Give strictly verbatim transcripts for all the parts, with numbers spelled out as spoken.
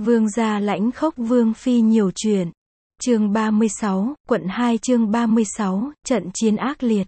Vương gia lãnh khốc vương phi nhiều chuyện. Chương ba mươi sáu, quận hai chương ba mươi sáu, trận chiến ác liệt.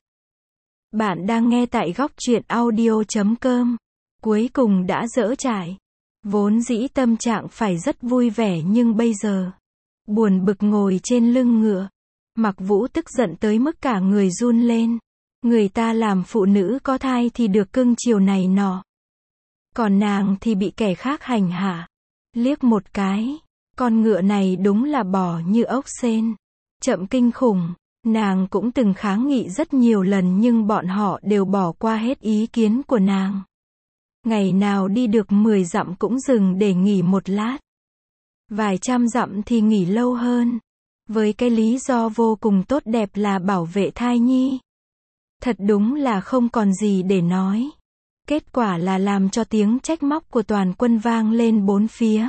Bạn đang nghe tại góc truyện audio chấm com. Cuối cùng đã dỡ trải. Vốn dĩ tâm trạng phải rất vui vẻ nhưng bây giờ, buồn bực ngồi trên lưng ngựa. Mặc Vũ tức giận tới mức cả người run lên. Người ta làm phụ nữ có thai thì được cưng chiều này nọ. Còn nàng thì bị kẻ khác hành hạ. Liếc một cái, con ngựa này đúng là bò như ốc sên. Chậm kinh khủng, nàng cũng từng kháng nghị rất nhiều lần nhưng bọn họ đều bỏ qua hết ý kiến của nàng. Ngày nào đi được mười dặm cũng dừng để nghỉ một lát. Vài trăm dặm thì nghỉ lâu hơn. Với cái lý do vô cùng tốt đẹp là bảo vệ thai nhi. Thật đúng là không còn gì để nói. Kết quả là làm cho tiếng trách móc của toàn quân vang lên bốn phía.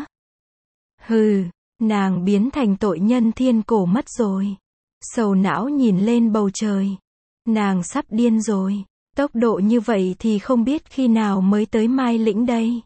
Hừ, nàng biến thành tội nhân thiên cổ mất rồi. Sầu não nhìn lên bầu trời. Nàng sắp điên rồi. Tốc độ như vậy thì không biết khi nào mới tới Mai Lĩnh đây.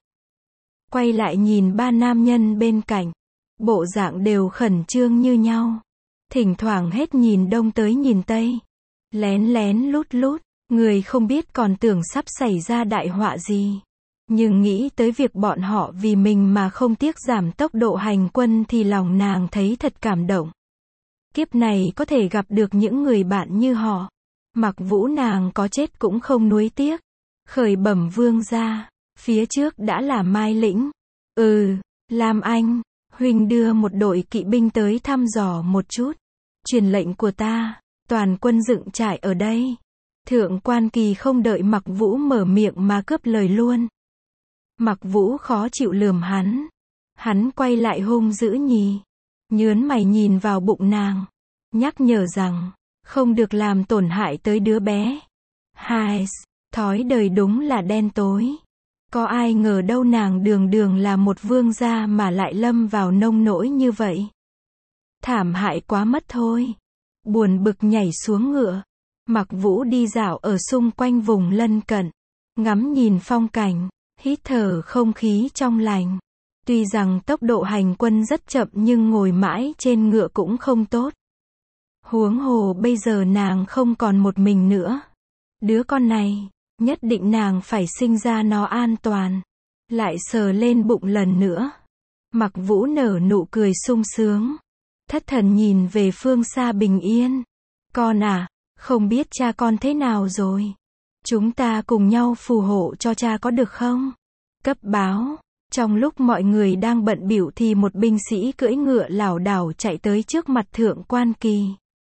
Quay lại nhìn ba nam nhân bên cạnh. Bộ dạng đều khẩn trương như nhau. Thỉnh thoảng hết nhìn đông tới nhìn tây. Lén lén lút lút. Người không biết còn tưởng sắp xảy ra đại họa gì. Nhưng nghĩ tới việc bọn họ vì mình mà không tiếc giảm tốc độ hành quân thì lòng nàng thấy thật cảm động. Kiếp này có thể gặp được những người bạn như họ. Mặc Vũ nàng có chết cũng không nuối tiếc. Khởi bẩm vương gia, phía trước đã là Mai Lĩnh. Ừ, Lam Anh, huynh đưa một đội kỵ binh tới thăm dò một chút. Truyền lệnh của ta, toàn quân dựng trại ở đây. Thượng Quan Kỳ không đợi Mặc Vũ mở miệng mà cướp lời luôn. Mặc Vũ khó chịu lườm hắn. Hắn quay lại hung dữ nhì. Nhớn mày nhìn vào bụng nàng. Nhắc nhở rằng, không được làm tổn hại tới đứa bé. Hai, thói đời đúng là đen tối. Có ai ngờ đâu nàng đường đường là một vương gia mà lại lâm vào nông nỗi như vậy. Thảm hại quá mất thôi. Buồn bực nhảy xuống ngựa. Mặc Vũ đi dạo ở xung quanh vùng lân cận. Ngắm nhìn phong cảnh. Hít thở không khí trong lành. Tuy rằng tốc độ hành quân rất chậm nhưng ngồi mãi trên ngựa cũng không tốt. Huống hồ bây giờ nàng không còn một mình nữa. Đứa con này, nhất định nàng phải sinh ra nó an toàn. Lại sờ lên bụng lần nữa. Mặc Vũ nở nụ cười sung sướng. Thất thần nhìn về phương xa bình yên. Con à, không biết cha con thế nào rồi. Chúng ta cùng nhau phù hộ cho cha có được không? Cấp báo. Trong lúc mọi người đang bận bịu thì một binh sĩ cưỡi ngựa lảo đảo chạy tới trước mặt Thượng Quan Kỳ.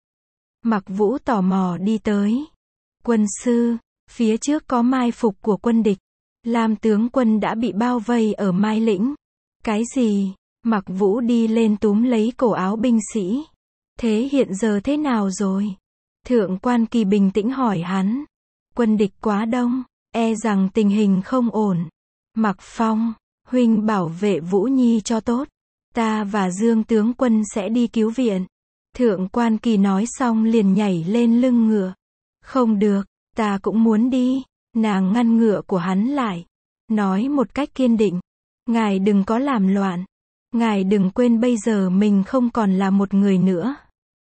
Mặc Vũ tò mò đi tới. Quân sư, phía trước có mai phục của quân địch. Lam tướng quân đã bị bao vây ở Mai Lĩnh. Cái gì? Mặc Vũ đi lên túm lấy cổ áo binh sĩ. Thế hiện giờ thế nào rồi? Thượng Quan Kỳ bình tĩnh hỏi hắn. Quân địch quá đông, e rằng tình hình không ổn. Mặc Phong, huynh bảo vệ Vũ Nhi cho tốt. Ta và Dương tướng quân sẽ đi cứu viện. Thượng Quan Kỳ nói xong liền nhảy lên lưng ngựa. Không được, ta cũng muốn đi. Nàng ngăn ngựa của hắn lại. Nói một cách kiên định. Ngài đừng có làm loạn. Ngài đừng quên bây giờ mình không còn là một người nữa.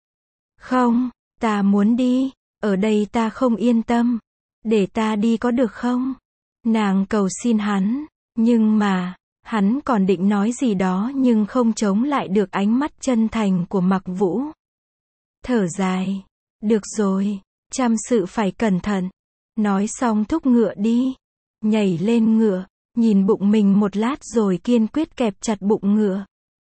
Không, ta muốn đi. Ở đây ta không yên tâm. Để ta đi có được không? Nàng cầu xin hắn. Nhưng mà, hắn còn định nói gì đó nhưng không chống lại được ánh mắt chân thành của Mặc Vũ. Thở dài. Được rồi, chăm sự phải cẩn thận. Nói xong thúc ngựa đi. Nhảy lên ngựa, nhìn bụng mình một lát rồi kiên quyết kẹp chặt bụng ngựa.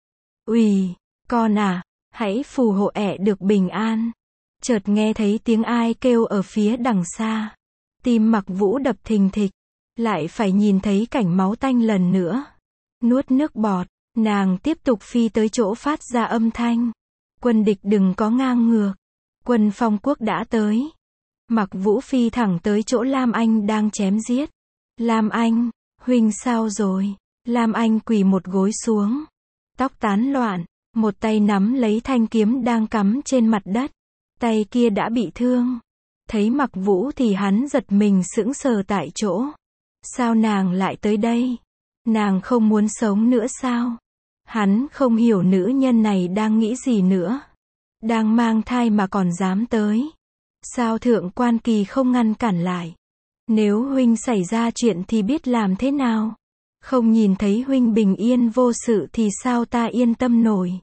Ùy, con à, hãy phù hộ ẻ được bình an. Chợt nghe thấy tiếng ai kêu ở phía đằng xa. Tim Mặc Vũ đập thình thịch. Lại phải nhìn thấy cảnh máu tanh lần nữa. Nuốt nước bọt, nàng tiếp tục phi tới chỗ phát ra âm thanh. Quân địch đừng có ngang ngược. Quân Phong Quốc đã tới. Mặc Vũ phi thẳng tới chỗ Lam Anh đang chém giết. Lam Anh, huynh sao rồi? Lam Anh quỳ một gối xuống. Tóc tán loạn, một tay nắm lấy thanh kiếm đang cắm trên mặt đất. Tay kia đã bị thương. Thấy Mặc Vũ thì hắn giật mình sững sờ tại chỗ. Sao nàng lại tới đây? Nàng không muốn sống nữa sao? Hắn không hiểu nữ nhân này đang nghĩ gì nữa. Đang mang thai mà còn dám tới. Sao Thượng Quan Kỳ không ngăn cản lại? Nếu huynh xảy ra chuyện thì biết làm thế nào? Không nhìn thấy huynh bình yên vô sự thì sao ta yên tâm nổi?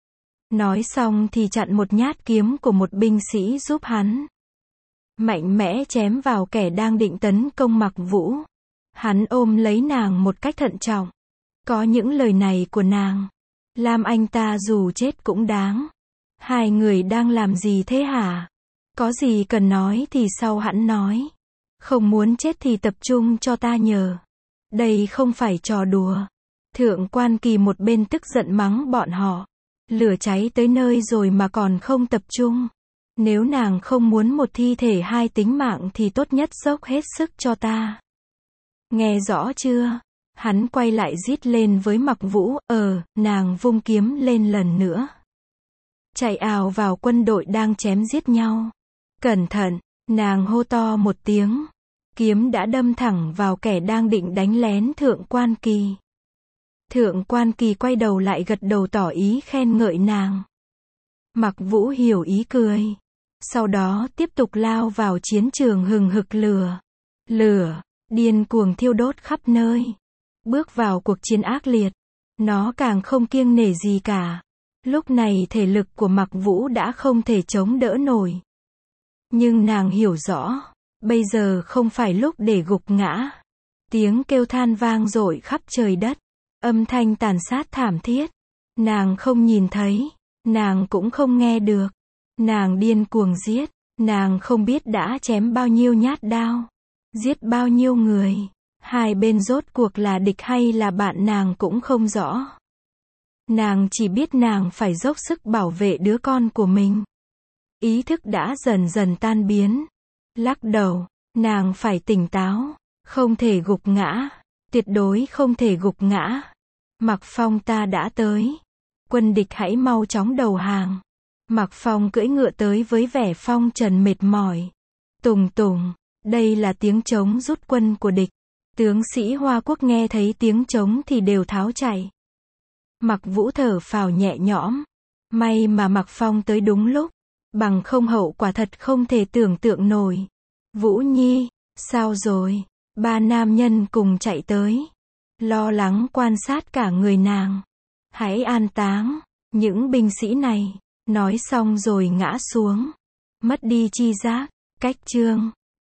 Nói xong thì chặn một nhát kiếm của một binh sĩ giúp hắn. Mạnh mẽ chém vào kẻ đang định tấn công Mặc Vũ. Hắn ôm lấy nàng một cách thận trọng. Có những lời này của nàng, làm anh ta dù chết cũng đáng. Hai người đang làm gì thế hả? Có gì cần nói thì sau hẵng nói. Không muốn chết thì tập trung cho ta nhờ. Đây không phải trò đùa. Thượng Quan Kỳ một bên tức giận mắng bọn họ. Lửa cháy tới nơi rồi mà còn không tập trung. Nếu nàng không muốn một thi thể hai tính mạng thì tốt nhất dốc hết sức cho ta. Nghe rõ chưa? Hắn quay lại rít lên với Mặc Vũ, ờ, nàng vung kiếm lên lần nữa. Chạy ào vào quân đội đang chém giết nhau. Cẩn thận, nàng hô to một tiếng. Kiếm đã đâm thẳng vào kẻ đang định đánh lén Thượng Quan Kỳ. Thượng Quan Kỳ quay đầu lại gật đầu tỏ ý khen ngợi nàng. Mặc Vũ hiểu ý cười. Sau đó tiếp tục lao vào chiến trường hừng hực lửa. Lửa, điên cuồng thiêu đốt khắp nơi. Bước vào cuộc chiến ác liệt. Nó càng không kiêng nể gì cả. Lúc này thể lực của Mặc Vũ đã không thể chống đỡ nổi. Nhưng nàng hiểu rõ, bây giờ không phải lúc để gục ngã. Tiếng kêu than vang dội khắp trời đất. Âm thanh tàn sát thảm thiết. Nàng không nhìn thấy. Nàng cũng không nghe được. Nàng điên cuồng giết. Nàng không biết đã chém bao nhiêu nhát đao. Giết bao nhiêu người. Hai bên rốt cuộc là địch hay là bạn nàng cũng không rõ. Nàng chỉ biết nàng phải dốc sức bảo vệ đứa con của mình. Ý thức đã dần dần tan biến. Lắc đầu, nàng phải tỉnh táo. Không thể gục ngã. Tuyệt đối không thể gục ngã. Mặc Phong ta đã tới. Quân địch hãy mau chóng đầu hàng. Mặc Phong cưỡi ngựa tới với vẻ phong trần mệt mỏi. Tùng tùng, đây là tiếng trống rút quân của địch. Tướng sĩ Hoa Quốc nghe thấy tiếng trống thì đều tháo chạy. Mặc Vũ thở phào nhẹ nhõm. May mà Mặc Phong tới đúng lúc. Bằng không hậu quả thật không thể tưởng tượng nổi. Vũ Nhi, sao rồi? Ba nam nhân cùng chạy tới. Lo lắng quan sát cả người nàng. Hãy an táng những binh sĩ này. Nói xong rồi ngã xuống. Mất đi chi giác. Cách chương